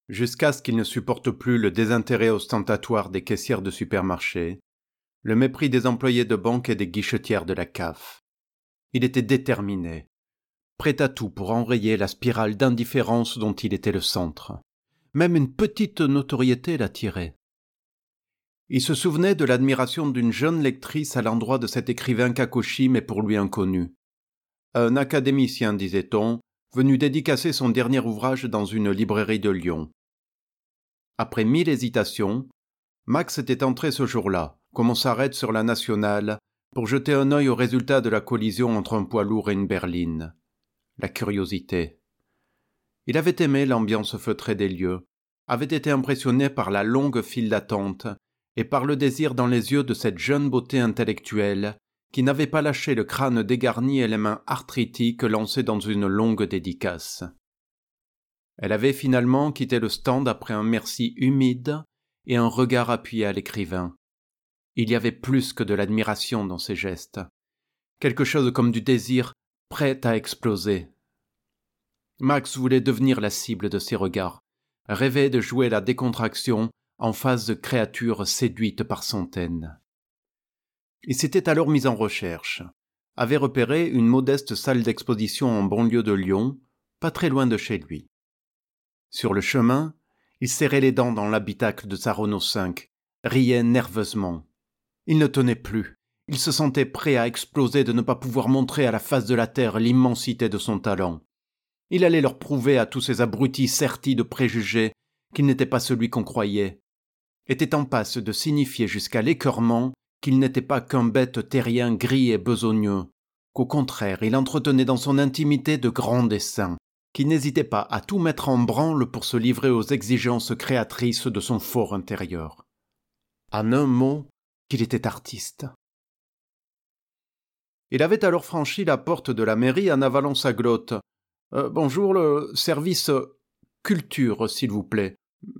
jusqu'à ce qu'il ne supporte plus le désintérêt ostentatoire des caissières de supermarché, le mépris des employés de banque et des guichetières de la CAF. Il était déterminé, prêt à tout pour enrayer la spirale d'indifférence dont il était le centre. Même une petite notoriété l'attirait. Il se souvenait de l'admiration d'une jeune lectrice à l'endroit de cet écrivain Kakoshi mais pour lui inconnu. Un académicien, disait-on, venu dédicacer son dernier ouvrage dans une librairie de Lyon. Après 1000 hésitations, Max était entré ce jour-là, comme on s'arrête sur la nationale, pour jeter un œil aux résultats de la collision entre un poids lourd et une berline. La curiosité. Il avait aimé l'ambiance feutrée des lieux, avait été impressionné par la longue file d'attente et par le désir dans les yeux de cette jeune beauté intellectuelle qui n'avait pas lâché le crâne dégarni et les mains arthritiques lancées dans une longue dédicace. Elle avait finalement quitté le stand après un merci humide et un regard appuyé à l'écrivain. Il y avait plus que de l'admiration dans ses gestes, quelque chose comme du désir prêt à exploser. Max voulait devenir la cible de ses regards, rêvait de jouer la décontraction en face de créatures séduites par centaines. Il s'était alors mis en recherche, avait repéré une modeste salle d'exposition en banlieue de Lyon, pas très loin de chez lui. Sur le chemin, il serrait les dents dans l'habitacle de sa Renault 5, riait nerveusement. Il ne tenait plus, il se sentait prêt à exploser de ne pas pouvoir montrer à la face de la terre l'immensité de son talent. Il allait leur prouver à tous ces abrutis sertis de préjugés qu'il n'était pas celui qu'on croyait, était en passe de signifier jusqu'à l'écœurement qu'il n'était pas qu'un bête terrien gris et besogneux, qu'au contraire il entretenait dans son intimité de grands desseins, qu'il n'hésitait pas à tout mettre en branle pour se livrer aux exigences créatrices de son fort intérieur. En un mot, qu'il était artiste. Il avait alors franchi la porte de la mairie en avalant sa glotte. « Bonjour, le service culture, s'il vous plaît. Merci. »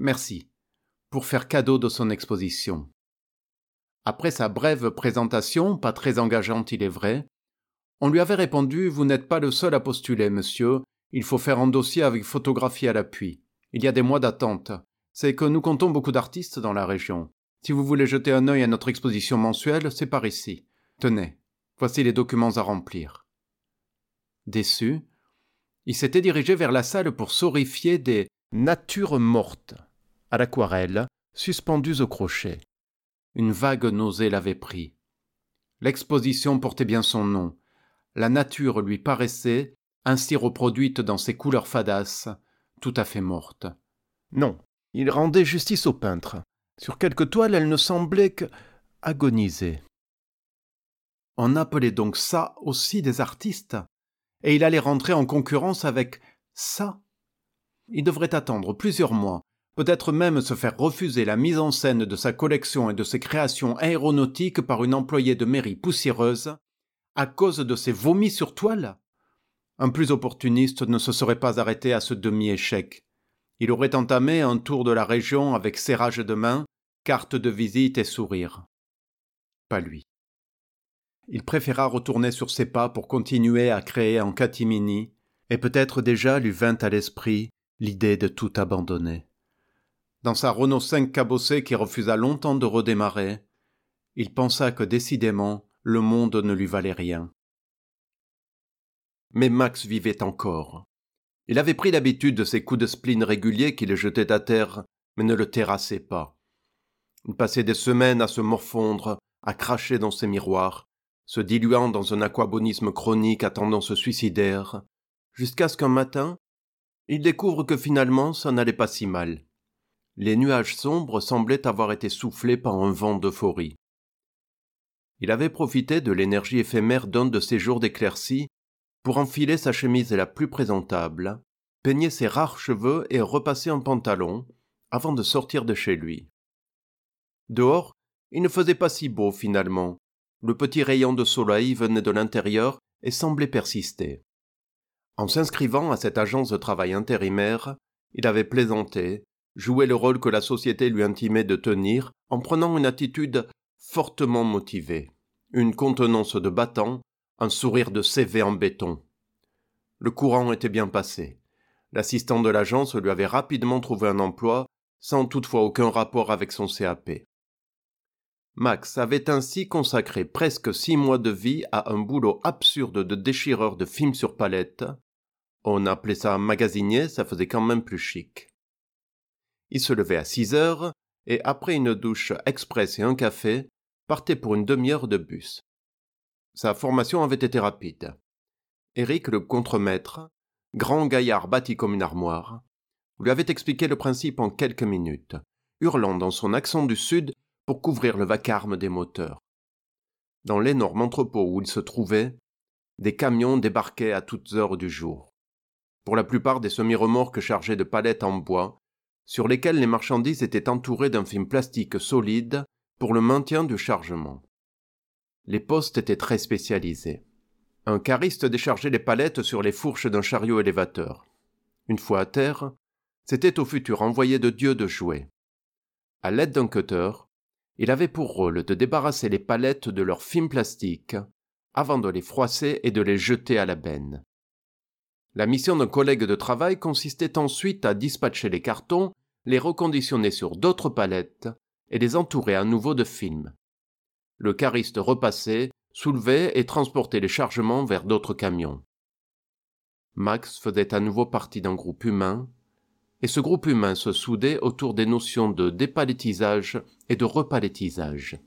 pour faire cadeau de son exposition. Après sa brève présentation, pas très engageante il est vrai, on lui avait répondu « Vous n'êtes pas le seul à postuler, monsieur. Il faut faire un dossier avec photographie à l'appui. Il y a des mois d'attente. C'est que nous comptons beaucoup d'artistes dans la région. Si vous voulez jeter un œil à notre exposition mensuelle, c'est par ici. Tenez, voici les documents à remplir. » Déçu, il s'était dirigé vers la salle pour s'horrifier des natures mortes, à l'aquarelle, suspendues au crochet. Une vague nausée l'avait pris. L'exposition portait bien son nom. La nature lui paraissait, ainsi reproduite dans ses couleurs fadasses, tout à fait morte. Non, il rendait justice au peintre. Sur quelques toiles, elle ne semblait que agoniser. On appelait donc ça aussi des artistes, et il allait rentrer en concurrence avec ça. Il devrait attendre plusieurs mois, peut-être même se faire refuser la mise en scène de sa collection et de ses créations aéronautiques par une employée de mairie poussiéreuse, à cause de ses vomis sur toile. Un plus opportuniste ne se serait pas arrêté à ce demi-échec. Il aurait entamé un tour de la région avec serrage de main, carte de visite et sourire. Pas lui. Il préféra retourner sur ses pas pour continuer à créer en catimini, et peut-être déjà lui vint à l'esprit l'idée de tout abandonner. Dans sa Renault 5 cabossée qui refusa longtemps de redémarrer, il pensa que décidément le monde ne lui valait rien. Mais Max vivait encore. Il avait pris l'habitude de ces coups de spleen réguliers qui le jetaient à terre, mais ne le terrassaient pas. Il passait des semaines à se morfondre, à cracher dans ses miroirs, se diluant dans un aquabonisme chronique à tendance suicidaire, jusqu'à ce qu'un matin, il découvre que finalement ça n'allait pas si mal. Les nuages sombres semblaient avoir été soufflés par un vent d'euphorie. Il avait profité de l'énergie éphémère d'un de ces jours d'éclaircie pour enfiler sa chemise la plus présentable, peigner ses rares cheveux et repasser un pantalon avant de sortir de chez lui. Dehors, il ne faisait pas si beau finalement. Le petit rayon de soleil venait de l'intérieur et semblait persister. En s'inscrivant à cette agence de travail intérimaire, il avait plaisanté, joué le rôle que la société lui intimait de tenir en prenant une attitude fortement motivée, une contenance de battant, un sourire de CV en béton. Le courant était bien passé. L'assistant de l'agence lui avait rapidement trouvé un emploi, sans toutefois aucun rapport avec son CAP. Max avait ainsi consacré presque 6 mois de vie à un boulot absurde de déchireur de films sur palette. On appelait ça magasinier, ça faisait quand même plus chic. Il se levait à 6 heures et, après une douche express et un café, partait pour une demi-heure de bus. Sa formation avait été rapide. Eric, le contremaître, grand gaillard bâti comme une armoire, lui avait expliqué le principe en quelques minutes, hurlant dans son accent du sud pour couvrir le vacarme des moteurs. Dans l'énorme entrepôt où il se trouvait, des camions débarquaient à toutes heures du jour. Pour la plupart des semi-remorques chargées de palettes en bois, sur lesquelles les marchandises étaient entourées d'un film plastique solide pour le maintien du chargement. Les postes étaient très spécialisés. Un cariste déchargeait les palettes sur les fourches d'un chariot élévateur. Une fois à terre, c'était au futur envoyé de Dieu de jouer. À l'aide d'un cutter, il avait pour rôle de débarrasser les palettes de leur film plastique avant de les froisser et de les jeter à la benne. La mission d'un collègue de travail consistait ensuite à dispatcher les cartons, les reconditionner sur d'autres palettes et les entourer à nouveau de film. Le cariste repassait, soulevait et transportait les chargements vers d'autres camions. Max faisait à nouveau partie d'un groupe humain, et ce groupe humain se soudait autour des notions de dépalettisage et de repalettisage.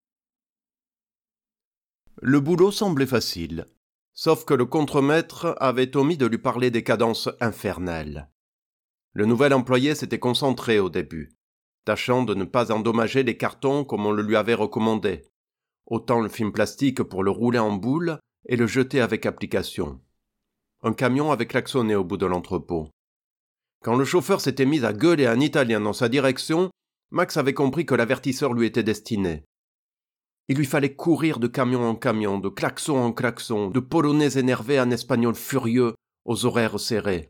Le boulot semblait facile, sauf que le contremaître avait omis de lui parler des cadences infernales. Le nouvel employé s'était concentré au début, tâchant de ne pas endommager les cartons comme on le lui avait recommandé, autant le film plastique pour le rouler en boule et le jeter avec application. Un camion avait klaxonné au bout de l'entrepôt. Quand le chauffeur s'était mis à gueuler en italien dans sa direction, Max avait compris que l'avertisseur lui était destiné. Il lui fallait courir de camion en camion, de klaxon en klaxon, de polonais énervés en espagnol furieux, aux horaires serrés.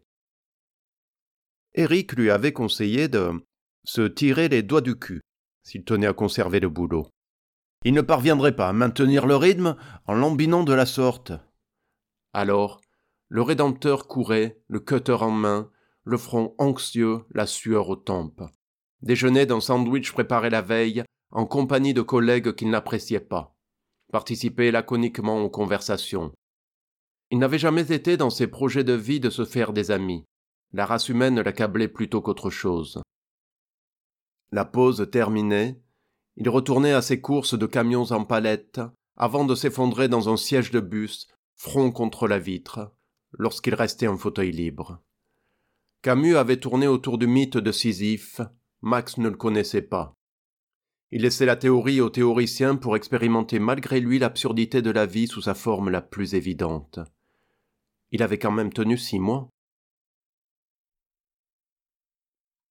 Eric lui avait conseillé de se tirer les doigts du cul, s'il tenait à conserver le boulot. Il ne parviendrait pas à maintenir le rythme en lambinant de la sorte. Alors, le rédempteur courait, le cutter en main, le front anxieux, la sueur aux tempes. Déjeunait d'un sandwich préparé la veille, en compagnie de collègues qu'il n'appréciait pas. Participait laconiquement aux conversations. Il n'avait jamais été dans ses projets de vie de se faire des amis. La race humaine l'accablait plutôt qu'autre chose. La pause terminée, il retournait à ses courses de camions en palettes, avant de s'effondrer dans un siège de bus, front contre la vitre, lorsqu'il restait un fauteuil libre. Camus avait tourné autour du mythe de Sisyphe, Max ne le connaissait pas. Il laissait la théorie aux théoriciens pour expérimenter malgré lui l'absurdité de la vie sous sa forme la plus évidente. Il avait quand même tenu 6 mois.